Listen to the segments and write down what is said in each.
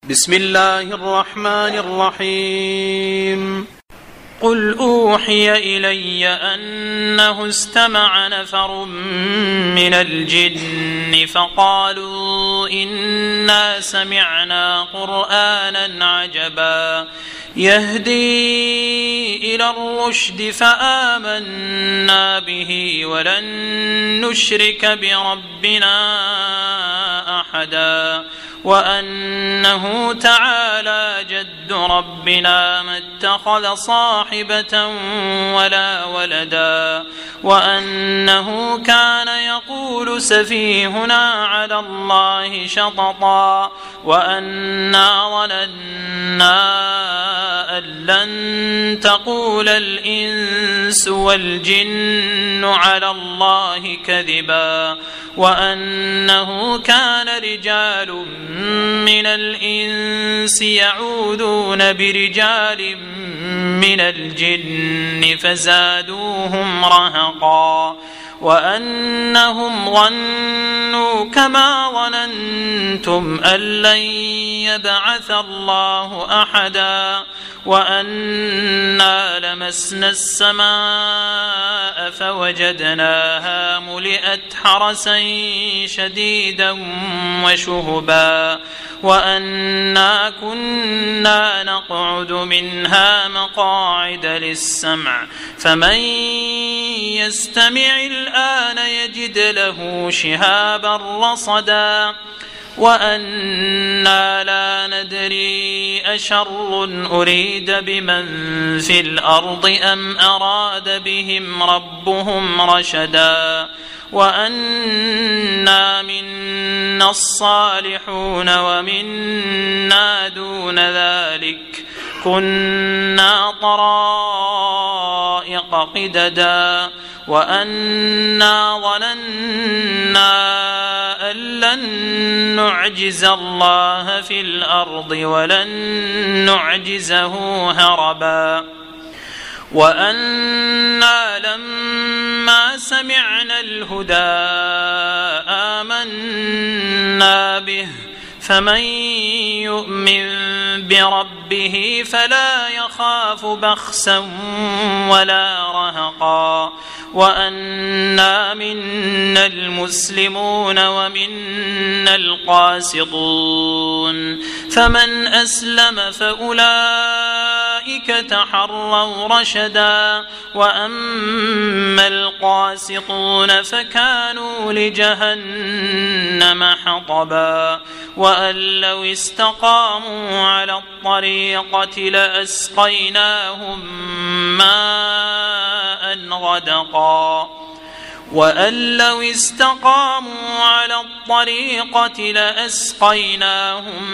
بسم الله الرحمن الرحيم. قل أوحي إلي أنه استمع نفر من الجن فقالوا إنا سمعنا قرآنا عجبا يهدي إلى الرشد فآمنا به ولن نشرك بربنا أحدا وأنه تعالى جد ربنا ما اتخذ صاحبة ولا ولدا وأنه كان يقول سفيهنا على الله شططا وأنا ظننا أن لن تقول الإنس والجن على الله كذبا وأنه كان رجال من الإنس يعوذون برجال من الجن فزادوهم رهقا وأنهم ظنوا كما ظننتم أن لن يبعث الله أحدا وأنا لمسنا السماء فوجدناها ملئت حرسا شديدا وشهبا وأنا كنا نقعد منها مقاعد للسمع فمن يستمع الآن يجد له شهابا رصدا وأنا لا ندري أشر أريد بمن في الأرض أم أراد بهم ربهم رشدا وأنا منا الصالحون ومنا دون ذلك كنا طرائق قددا وأنا ظننا أن لن نعجز الله في الأرض ولن نعجزه هربا وأنا لما سمعنا الهدى آمنا به فمن يؤمن بربه فلا يخاف بخسا ولا رهقا وأنا منا المسلمون ومنا القاسطون فمن أسلم فأولئك تحروا رشدا وأما القاسطون فكانوا لجهنم حطبا وأن لو استقاموا على الطريقة لأسقيناهم ماء غدقا وأن لو استقاموا على الطريقة لأسقيناهم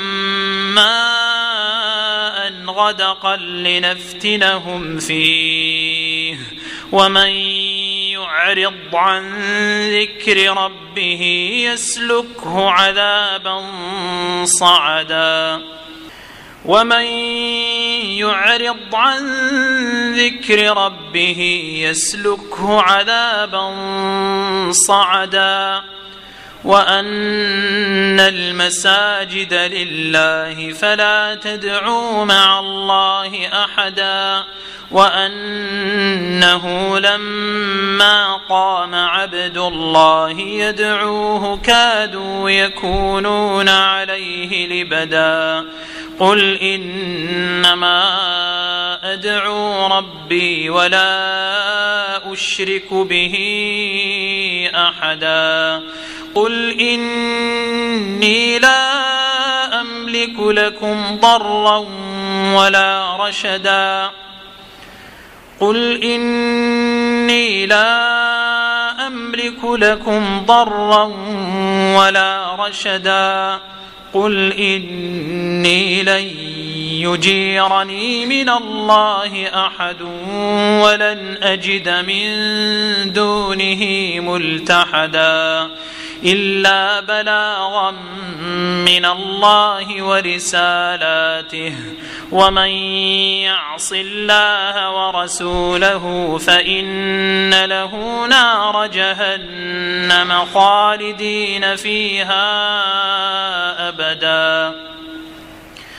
ماء غدقا لنفتنهم فيه ومن يعرض عن ذكر ربه يسلكه عذابا صعدا ومن يعرض عن ذكر ربه يسلكه عذابا صعدا وأن المساجد لله فلا تدعوا مع الله أحدا وأنه لما قام عبد الله يدعوه كادوا يكونون عليه لبدا قل إنما أدعو ربي ولا أشرك به أحدا قل إني لا أملك لكم ضرا ولا رشدا قل إني لا أملك لكم ضرا ولا رشدا قل إني لن يجيرني من الله أحد ولن أجد من دونه ملتحدا إلا بلاغا من الله ورسالاته ومن يعص الله ورسوله فإن له نار جهنم خالدين فيها أبدا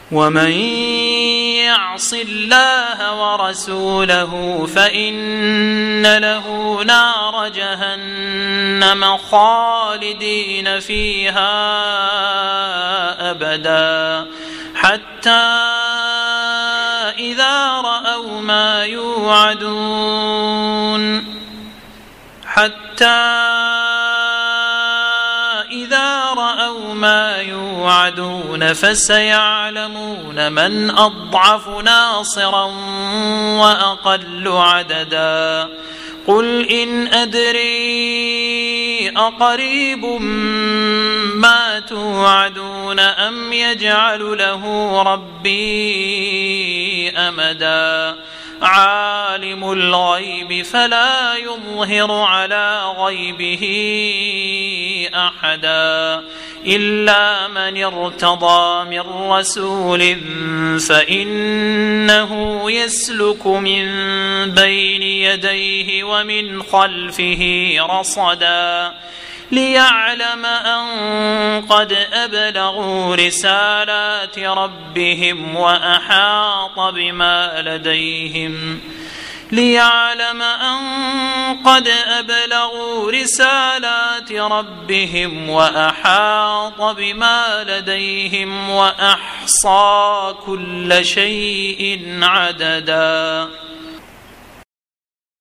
ومن يعص الله ورسوله فإن له نار جهنم خالدين فيها أبدا حتى إذا رأوا ما يوعدون فسيعلمون من أضعف ناصرا وأقل عددا قل إن أدري أقريب ما توعدون أم يجعل له ربي أمدا عالم الغيب فلا يظهر على غيبه أحدا إلا من ارتضى من رسول فإنه يسلك من بين يديه ومن خلفه رصدا ليعلم أن قد أبلغوا رسالات ربهم وأحاط بما لديهم وأحصى كل شيء عددا.